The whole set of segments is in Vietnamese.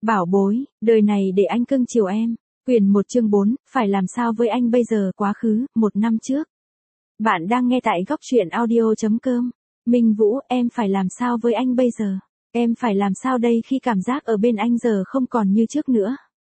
Bảo bối, đời này để anh cưng chiều em. Quyền 1 chương 4, phải làm sao với anh bây giờ quá khứ, 1 năm trước. Bạn đang nghe tại góc truyện audio.com. Minh Vũ, em phải làm sao với anh bây giờ? Em phải làm sao đây khi cảm giác ở bên anh giờ không còn như trước nữa?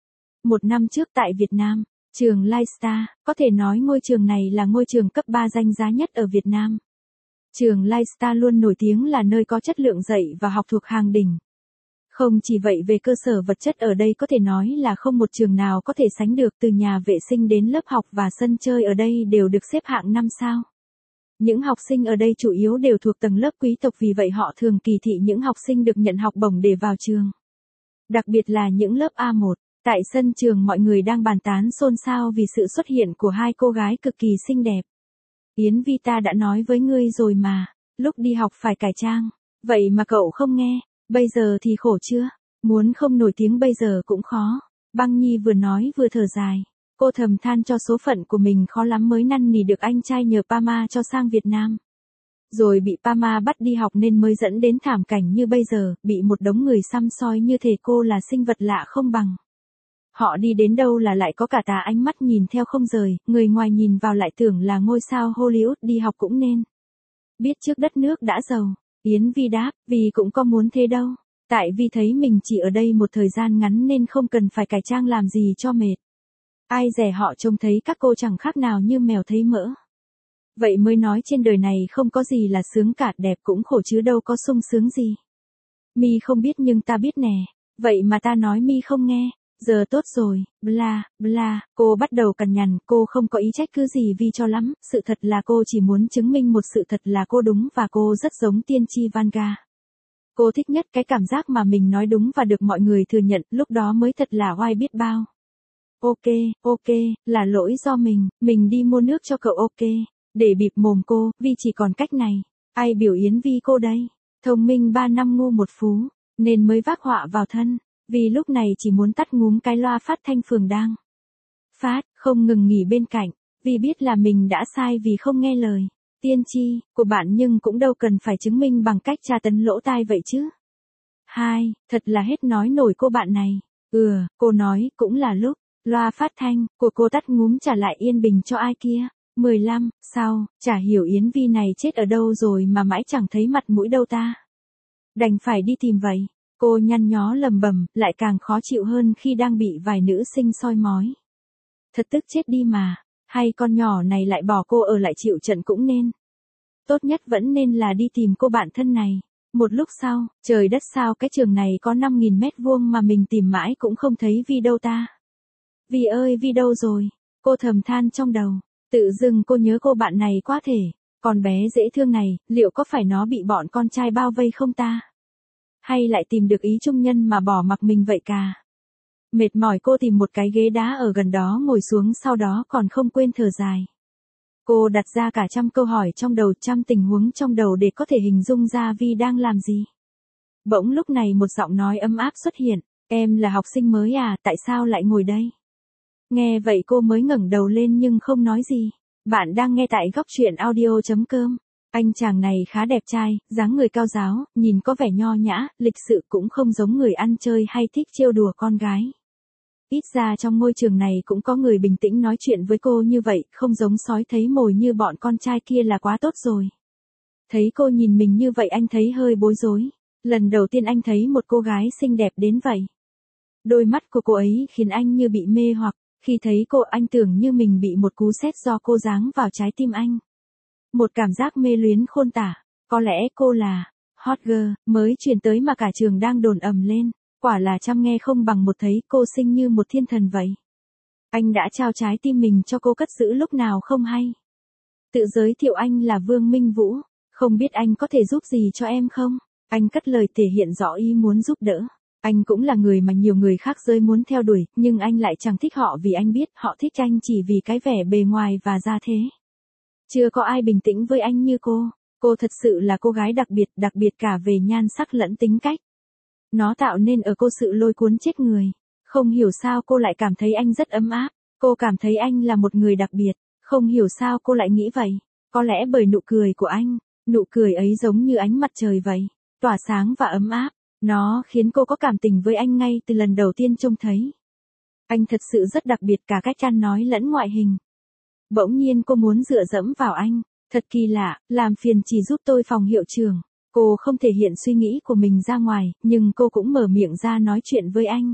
1 năm trước tại Việt Nam, trường Lightstar, có thể nói ngôi trường này là ngôi trường cấp 3 danh giá nhất ở Việt Nam. Trường Lightstar luôn nổi tiếng là nơi có chất lượng dạy và học thuộc hàng đỉnh. Không chỉ vậy, về cơ sở vật chất ở đây có thể nói là không một trường nào có thể sánh được, từ nhà vệ sinh đến lớp học và sân chơi ở đây đều được xếp hạng 5 sao. Những học sinh ở đây chủ yếu đều thuộc tầng lớp quý tộc, vì vậy họ thường kỳ thị những học sinh được nhận học bổng để vào trường. Đặc biệt là những lớp A1, tại sân trường mọi người đang bàn tán xôn xao vì sự xuất hiện của hai cô gái cực kỳ xinh đẹp. Yến Vi, ta đã nói với ngươi rồi mà, lúc đi học phải cải trang, vậy mà cậu không nghe. Bây giờ thì khổ chưa? Muốn không nổi tiếng bây giờ cũng khó. Băng Nhi vừa nói vừa thở dài. Cô thầm than cho số phận của mình khó lắm mới năn nỉ được anh trai nhờ Pama cho sang Việt Nam. Rồi bị Pama bắt đi học nên mới dẫn đến thảm cảnh như bây giờ, bị một đống người săm soi như thể cô là sinh vật lạ không bằng. Họ đi đến đâu là lại có cả tà ánh mắt nhìn theo không rời, người ngoài nhìn vào lại tưởng là ngôi sao Hollywood, đi học cũng nên biết trước đất nước đã giàu. Yến Vi đáp, vì cũng có muốn thế đâu. Tại vì thấy mình chỉ ở đây một thời gian ngắn nên không cần phải cải trang làm gì cho mệt. Ai dè họ trông thấy các cô chẳng khác nào như mèo thấy mỡ. Vậy mới nói trên đời này không có gì là sướng cả, đẹp cũng khổ chứ đâu có sung sướng gì. Mi không biết nhưng ta biết nè. Vậy mà ta nói Mi không nghe. Giờ tốt rồi, bla, bla, cô bắt đầu cằn nhằn, cô không có ý trách cứ gì Vi cho lắm, sự thật là cô chỉ muốn chứng minh một sự thật là cô đúng và cô rất giống tiên tri Vanga. Cô thích nhất cái cảm giác mà mình nói đúng và được mọi người thừa nhận, lúc đó mới thật là oai biết bao. Ok, là lỗi do mình đi mua nước cho cậu ok, để bịp mồm cô, Vi chỉ còn cách này, ai biểu Yến Vi cô đây, thông minh 3 năm ngu 1 phú, nên mới vác họa vào thân. Vì lúc này chỉ muốn tắt ngúm cái loa phát thanh phường đang phát, không ngừng nghỉ bên cạnh, vì biết là mình đã sai vì không nghe lời tiên tri của bạn, nhưng cũng đâu cần phải chứng minh bằng cách tra tấn lỗ tai vậy chứ. Thật là hết nói nổi cô bạn này. Cô nói, cũng là lúc loa phát thanh của cô tắt ngúm trả lại yên bình cho ai kia. 15, sau, chả hiểu Yến Vi này chết ở đâu rồi mà mãi chẳng thấy mặt mũi đâu ta. Đành phải đi tìm vậy. Cô nhăn nhó lầm bầm, lại càng khó chịu hơn khi đang bị vài nữ sinh soi mói. Thật tức chết đi mà, hay con nhỏ này lại bỏ cô ở lại chịu trận cũng nên. Tốt nhất vẫn nên là đi tìm cô bạn thân này. Một lúc sau, trời đất sao cái trường này có 5.000 mét vuông mà mình tìm mãi cũng không thấy Vi đâu ta. Vi ơi, Vi đâu rồi? Cô thầm than trong đầu, tự dưng cô nhớ cô bạn này quá thể. Con bé dễ thương này, liệu có phải nó bị bọn con trai bao vây không ta? Hay lại tìm được ý trung nhân mà bỏ mặc mình vậy cả. Mệt mỏi cô tìm một cái ghế đá ở gần đó ngồi xuống, sau đó còn không quên thở dài. Cô đặt ra cả trăm câu hỏi trong đầu, trăm tình huống trong đầu để có thể hình dung ra Vi đang làm gì. Bỗng lúc này một giọng nói ấm áp xuất hiện, em là học sinh mới à, tại sao lại ngồi đây? Nghe vậy cô mới ngẩng đầu lên nhưng không nói gì. Bạn đang nghe tại góc truyện audio.com. Anh chàng này khá đẹp trai, dáng người cao ráo, nhìn có vẻ nho nhã, lịch sự, cũng không giống người ăn chơi hay thích trêu đùa con gái. Ít ra trong ngôi trường này cũng có người bình tĩnh nói chuyện với cô như vậy, không giống sói thấy mồi như bọn con trai kia là quá tốt rồi. Thấy cô nhìn mình như vậy anh thấy hơi bối rối. Lần đầu tiên anh thấy một cô gái xinh đẹp đến vậy. Đôi mắt của cô ấy khiến anh như bị mê hoặc, khi thấy cô anh tưởng như mình bị một cú sét do cô giáng vào trái tim anh. Một cảm giác mê luyến khôn tả, có lẽ cô là hot girl mới truyền tới mà cả trường đang đồn ầm lên, quả là trăm nghe không bằng một thấy, cô xinh như một thiên thần vậy. Anh đã trao trái tim mình cho cô cất giữ lúc nào không hay. Tự giới thiệu anh là Vương Minh Vũ, không biết anh có thể giúp gì cho em không? Anh cất lời thể hiện rõ ý muốn giúp đỡ. Anh cũng là người mà nhiều người khác giới muốn theo đuổi, nhưng anh lại chẳng thích họ vì anh biết họ thích anh chỉ vì cái vẻ bề ngoài và gia thế. Chưa có ai bình tĩnh với anh như cô. Cô thật sự là cô gái đặc biệt cả về nhan sắc lẫn tính cách. Nó tạo nên ở cô sự lôi cuốn chết người. Không hiểu sao cô lại cảm thấy anh rất ấm áp. Cô cảm thấy anh là một người đặc biệt. Không hiểu sao cô lại nghĩ vậy. Có lẽ bởi nụ cười của anh. Nụ cười ấy giống như ánh mặt trời vậy. Tỏa sáng và ấm áp. Nó khiến cô có cảm tình với anh ngay từ lần đầu tiên trông thấy. Anh thật sự rất đặc biệt cả cách ăn nói lẫn ngoại hình. Bỗng nhiên cô muốn dựa dẫm vào anh. Thật kỳ lạ, làm phiền chỉ giúp tôi phòng hiệu trưởng. Cô không thể hiện suy nghĩ của mình ra ngoài, nhưng cô cũng mở miệng ra nói chuyện với anh.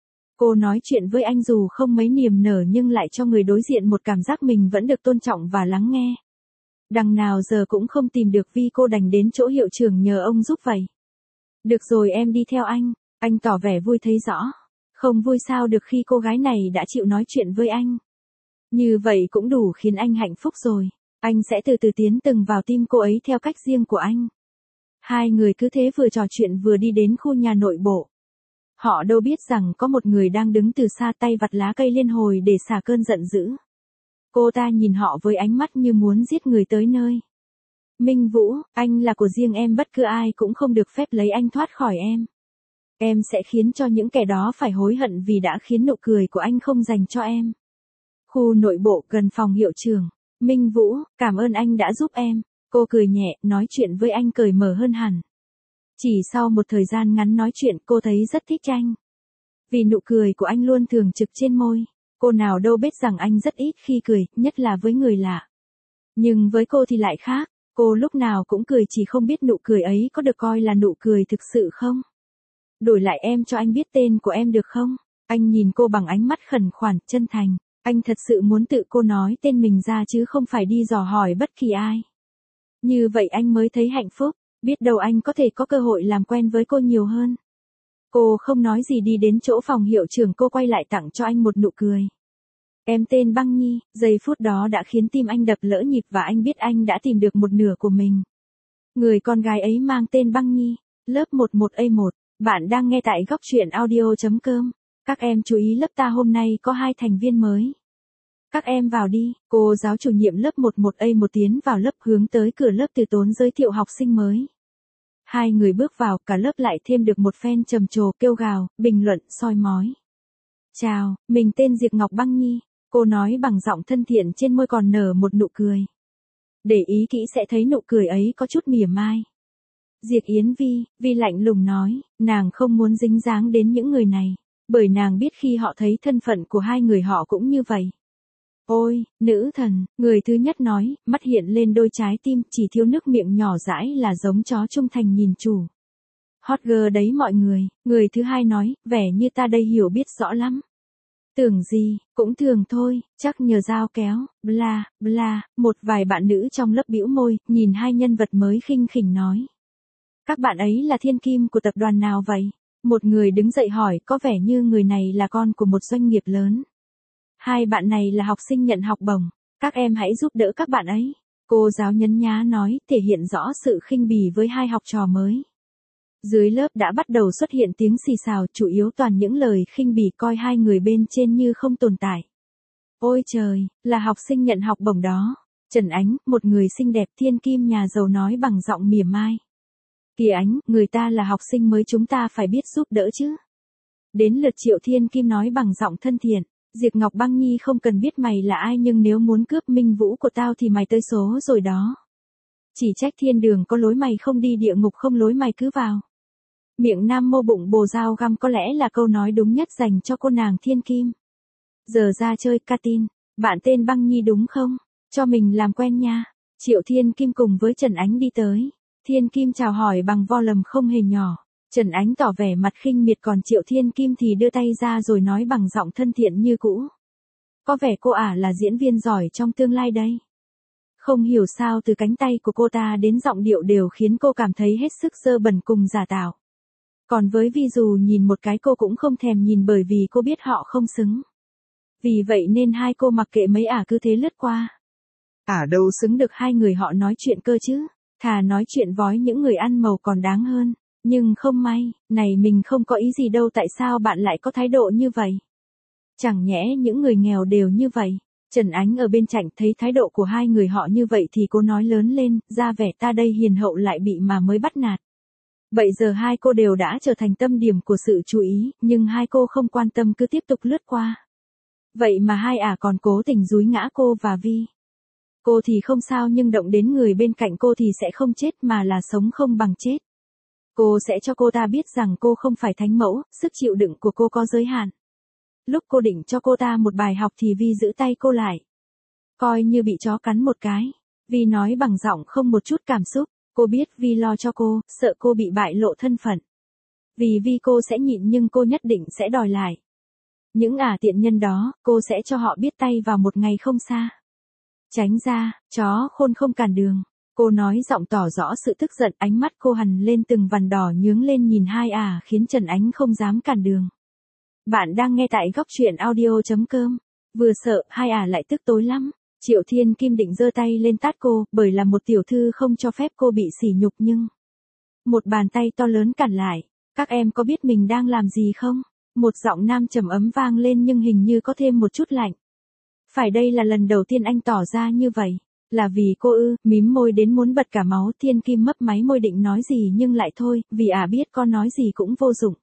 Cô nói chuyện với anh dù không mấy niềm nở nhưng lại cho người đối diện một cảm giác mình vẫn được tôn trọng và lắng nghe. Đằng nào giờ cũng không tìm được Vi, cô đành đến chỗ hiệu trưởng nhờ ông giúp vậy. Được rồi, em đi theo anh tỏ vẻ vui thấy rõ. Không vui sao được khi cô gái này đã chịu nói chuyện với anh. Như vậy cũng đủ khiến anh hạnh phúc rồi. Anh sẽ từ từ tiến từng vào tim cô ấy theo cách riêng của anh. Hai người cứ thế vừa trò chuyện vừa đi đến khu nhà nội bộ. Họ đâu biết rằng có một người đang đứng từ xa tay vặt lá cây liên hồi để xả cơn giận dữ. Cô ta nhìn họ với ánh mắt như muốn giết người tới nơi. Minh Vũ, anh là của riêng em, bất cứ ai cũng không được phép lấy anh thoát khỏi em. Em sẽ khiến cho những kẻ đó phải hối hận vì đã khiến nụ cười của anh không dành cho em. Khu nội bộ gần phòng hiệu trưởng. Minh Vũ, cảm ơn anh đã giúp em. Cô cười nhẹ, nói chuyện với anh cởi mở hơn hẳn. Chỉ sau một thời gian ngắn nói chuyện cô thấy rất thích anh. Vì nụ cười của anh luôn thường trực trên môi. Cô nào đâu biết rằng anh rất ít khi cười, nhất là với người lạ. Nhưng với cô thì lại khác. Cô lúc nào cũng cười, chỉ không biết nụ cười ấy có được coi là nụ cười thực sự không? Đổi lại em cho anh biết tên của em được không? Anh nhìn cô bằng ánh mắt khẩn khoản, chân thành. Anh thật sự muốn tự cô nói tên mình ra chứ không phải đi dò hỏi bất kỳ ai. Như vậy anh mới thấy hạnh phúc, biết đâu anh có thể có cơ hội làm quen với cô nhiều hơn. Cô không nói gì đi đến chỗ phòng hiệu trưởng, cô quay lại tặng cho anh một nụ cười. Em tên Băng Nhi, giây phút đó đã khiến tim anh đập lỡ nhịp và anh biết anh đã tìm được một nửa của mình. Người con gái ấy mang tên Băng Nhi, lớp 11A1, bạn đang nghe tại góc truyện audio.com. Các em chú ý, lớp ta hôm nay có 2 thành viên mới. Các em vào đi. Cô giáo chủ nhiệm lớp 11A1 tiến vào lớp, hướng tới cửa lớp từ tốn giới thiệu học sinh mới. Hai người bước vào, cả lớp lại thêm được một phen trầm trồ, kêu gào, bình luận, soi mói. Chào, mình tên Diệp Ngọc Băng Nhi. Cô nói bằng giọng thân thiện, trên môi còn nở một nụ cười. Để ý kỹ sẽ thấy nụ cười ấy có chút mỉa mai. Diệp Yến Vi lạnh lùng nói, nàng không muốn dính dáng đến những người này. Bởi nàng biết khi họ thấy thân phận của hai người họ cũng như vậy. Ôi, nữ thần, người thứ nhất nói, mắt hiện lên đôi trái tim, chỉ thiếu nước miệng nhỏ dãi là giống chó trung thành nhìn chủ. Hot girl đấy mọi người. Người thứ hai nói, vẻ như ta đây hiểu biết rõ lắm. Tưởng gì, cũng thường thôi, chắc nhờ dao kéo, bla, bla. Một vài bạn nữ trong lớp bĩu môi, nhìn hai nhân vật mới khinh khỉnh nói. Các bạn ấy là thiên kim của tập đoàn nào vậy? Một người đứng dậy hỏi, có vẻ như người này là con của một doanh nghiệp lớn. Hai bạn này là học sinh nhận học bổng, các em hãy giúp đỡ các bạn ấy. Cô giáo nhấn nhá nói, thể hiện rõ sự khinh bỉ với hai học trò mới. Dưới lớp đã bắt đầu xuất hiện tiếng xì xào, chủ yếu toàn những lời khinh bỉ, coi hai người bên trên như không tồn tại. Ôi trời, là học sinh nhận học bổng đó. Trần Ánh, một người xinh đẹp thiên kim nhà giàu nói bằng giọng mỉa mai. Kìa Ánh, người ta là học sinh mới, chúng ta phải biết giúp đỡ chứ. Đến lượt Triệu Thiên Kim nói bằng giọng thân thiện. Diệp Ngọc Băng Nhi, không cần biết mày là ai, nhưng nếu muốn cướp Minh Vũ của tao thì mày tới số rồi đó. Chỉ trách thiên đường có lối mày không đi, địa ngục không lối mày cứ vào. Miệng nam mô bụng bồ dao găm có lẽ là câu nói đúng nhất dành cho cô nàng Thiên Kim. Giờ ra chơi Catin, bạn tên Băng Nhi đúng không? Cho mình làm quen nha. Triệu Thiên Kim cùng với Trần Ánh đi tới. Thiên Kim chào hỏi bằng volume không hề nhỏ. Trần Ánh tỏ vẻ mặt khinh miệt, còn Triệu Thiên Kim thì đưa tay ra rồi nói bằng giọng thân thiện như cũ. Có vẻ cô ả là diễn viên giỏi trong tương lai đây. Không hiểu sao từ cánh tay của cô ta đến giọng điệu đều khiến cô cảm thấy hết sức dơ bẩn cùng giả tạo. Còn với Vi, dù nhìn một cái cô cũng không thèm nhìn, bởi vì cô biết họ không xứng. Vì vậy nên hai cô mặc kệ mấy ả cứ thế lướt qua. Ả đâu xứng được hai người họ nói chuyện cơ chứ. Thà nói chuyện vói những người ăn màu còn đáng hơn. Nhưng không may, này mình không có ý gì đâu, tại sao bạn lại có thái độ như vậy? Chẳng nhẽ những người nghèo đều như vậy? Trần Ánh ở bên cạnh thấy thái độ của hai người họ như vậy thì cô nói lớn lên, ra vẻ ta đây hiền hậu lại bị mà mới bắt nạt. Vậy giờ hai cô đều đã trở thành tâm điểm của sự chú ý, nhưng hai cô không quan tâm cứ tiếp tục lướt qua. Vậy mà hai ả còn cố tình dúi ngã cô và Vi. Cô thì không sao, nhưng động đến người bên cạnh cô thì sẽ không chết mà là sống không bằng chết. Cô sẽ cho cô ta biết rằng cô không phải thánh mẫu, sức chịu đựng của cô có giới hạn. Lúc cô định cho cô ta một bài học thì Vi giữ tay cô lại. Coi như bị chó cắn một cái. Vi nói bằng giọng không một chút cảm xúc. Cô biết Vi lo cho cô, sợ cô bị bại lộ thân phận. Vì Vi cô sẽ nhịn nhưng cô nhất định sẽ đòi lại. Những tiện nhân đó, cô sẽ cho họ biết tay vào một ngày không xa. Tránh ra, chó khôn không cản đường. Cô nói giọng tỏ rõ sự tức giận, ánh mắt cô hằn lên từng vằn đỏ nhướng lên nhìn hai khiến Trần Ánh không dám cản đường. Bạn đang nghe tại góc truyện audio.com. Vừa sợ, hai lại tức tối lắm. Triệu Thiên Kim định giơ tay lên tát cô, bởi là một tiểu thư không cho phép cô bị sỉ nhục nhưng... Một bàn tay to lớn cản lại. Các em có biết mình đang làm gì không? Một giọng nam trầm ấm vang lên nhưng hình như có thêm một chút lạnh. Phải đây là lần đầu tiên anh tỏ ra như vậy. Là vì cô ư? Mím môi đến muốn bật cả máu. Thiên Kim mấp máy môi định nói gì nhưng lại thôi, vì biết con nói gì cũng vô dụng.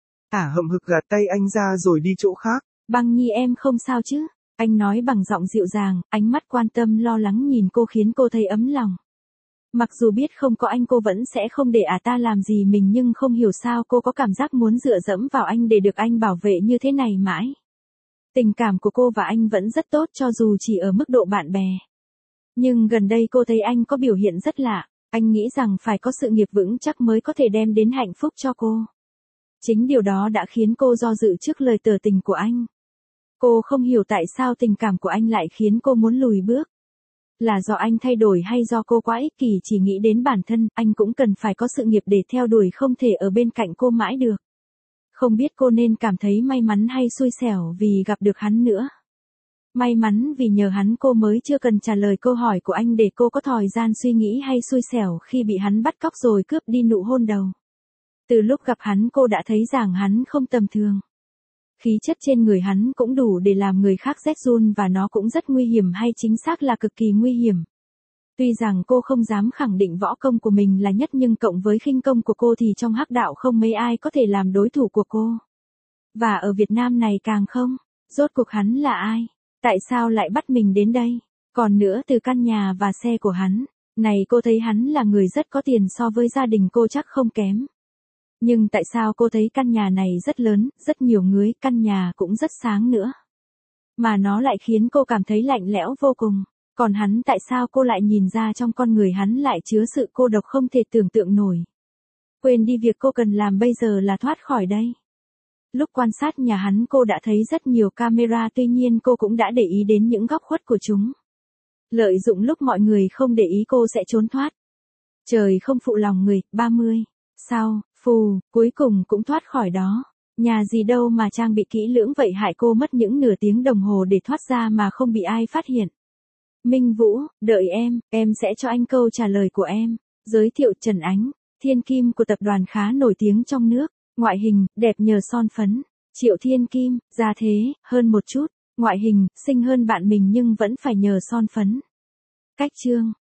Hậm hực gạt tay anh ra rồi đi chỗ khác. Băng Nhi em không sao chứ? Anh nói bằng giọng dịu dàng, ánh mắt quan tâm lo lắng nhìn cô khiến cô thấy ấm lòng. Mặc dù biết không có anh cô vẫn sẽ không để ta làm gì mình nhưng không hiểu sao cô có cảm giác muốn dựa dẫm vào anh để được anh bảo vệ như thế này mãi. Tình cảm của cô và anh vẫn rất tốt cho dù chỉ ở mức độ bạn bè. Nhưng gần đây cô thấy anh có biểu hiện rất lạ, anh nghĩ rằng phải có sự nghiệp vững chắc mới có thể đem đến hạnh phúc cho cô. Chính điều đó đã khiến cô do dự trước lời tỏ tình của anh. Cô không hiểu tại sao tình cảm của anh lại khiến cô muốn lùi bước. Là do anh thay đổi hay do cô quá ích kỷ chỉ nghĩ đến bản thân, anh cũng cần phải có sự nghiệp để theo đuổi không thể ở bên cạnh cô mãi được. Không biết cô nên cảm thấy may mắn hay xui xẻo vì gặp được hắn nữa. May mắn vì nhờ hắn cô mới chưa cần trả lời câu hỏi của anh để cô có thời gian suy nghĩ, hay xui xẻo khi bị hắn bắt cóc rồi cướp đi nụ hôn đầu. Từ lúc gặp hắn cô đã thấy rằng hắn không tầm thường. Khí chất trên người hắn cũng đủ để làm người khác rét run và nó cũng rất nguy hiểm, hay chính xác là cực kỳ nguy hiểm. Tuy rằng cô không dám khẳng định võ công của mình là nhất nhưng cộng với khinh công của cô thì trong hắc đạo không mấy ai có thể làm đối thủ của cô. Và ở Việt Nam này càng không. Rốt cuộc hắn là ai? Tại sao lại bắt mình đến đây? Còn nữa từ căn nhà và xe của hắn. Này cô thấy hắn là người rất có tiền, so với gia đình cô chắc không kém. Nhưng tại sao cô thấy căn nhà này rất lớn, rất nhiều người, căn nhà cũng rất sáng nữa. Mà nó lại khiến cô cảm thấy lạnh lẽo vô cùng. Còn hắn, tại sao cô lại nhìn ra trong con người hắn lại chứa sự cô độc không thể tưởng tượng nổi. Quên đi, việc cô cần làm bây giờ là thoát khỏi đây. Lúc quan sát nhà hắn cô đã thấy rất nhiều camera, tuy nhiên cô cũng đã để ý đến những góc khuất của chúng. Lợi dụng lúc mọi người không để ý cô sẽ trốn thoát. Trời không phụ lòng người. 30. Sau, phù, cuối cùng cũng thoát khỏi đó. Nhà gì đâu mà trang bị kỹ lưỡng vậy, hại cô mất những nửa tiếng đồng hồ để thoát ra mà không bị ai phát hiện. Minh Vũ, đợi em sẽ cho anh câu trả lời của em. Giới thiệu Trần Ánh, thiên kim của tập đoàn khá nổi tiếng trong nước. Ngoại hình, đẹp nhờ son phấn. Triệu Thiên Kim, gia thế, hơn một chút. Ngoại hình, xinh hơn bạn mình nhưng vẫn phải nhờ son phấn. Cách chương.